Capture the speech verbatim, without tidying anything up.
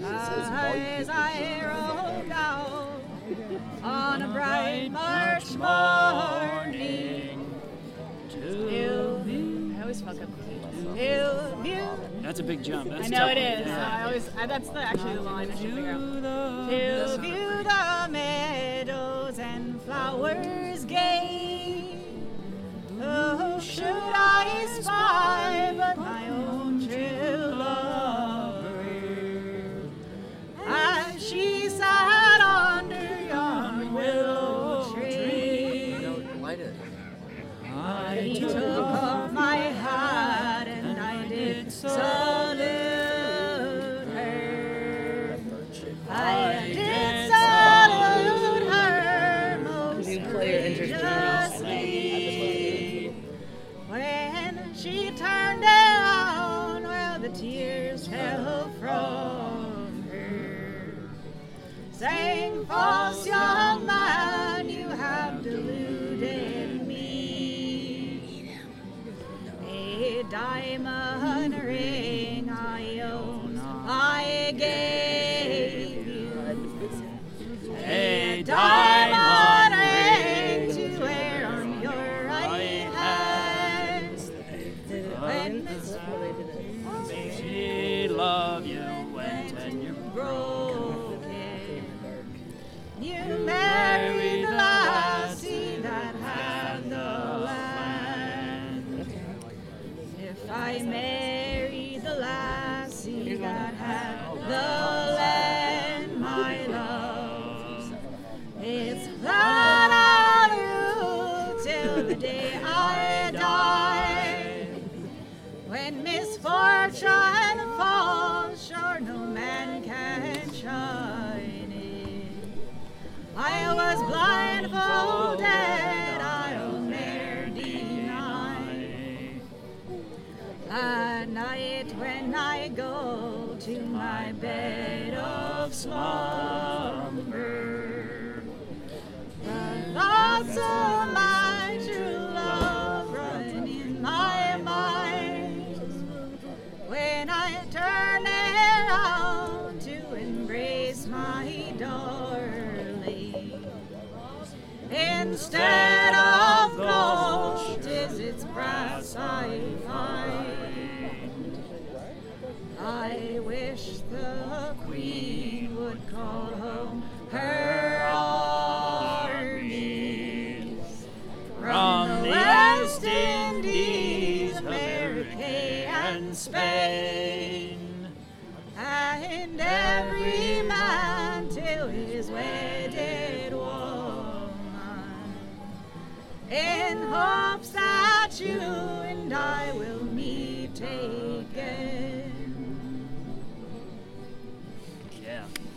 As I rode down on a bright March morning to view. I always fuck up the key. To view. That's a big jump. That's I know tough. it is. Yeah. I always. I, that's the, actually the line I should figure out. To view the meadows and flowers gay. Oh, should I spy but my own true lover? As she sat under yon willow tree, I took off my hat and I did salute her. I did salute her most graciously. When she turned around, well, the tears fell from her, saying, "False young man, you have deluded me. A diamond ring I own, I gave you. A diamond ring to wear on your right hand. When She love you went and you broken, you married the lassie that had the land. If I marry the lassie that had the land, my love, it's that I'll do till the day I die. When misfortune falls, sure no man can shine it. I was blindfolded, I'll ne'er deny. At night when I go to my bed of slumber, the thoughts of my true love run in my mind. When I turn around to embrace my darling, instead of gold, 'tis its brass I find. I wish the Queen would call home her armies from the West Indies, America, and Spain, and every man till his wedded woman, in hopes that you and I will meet again.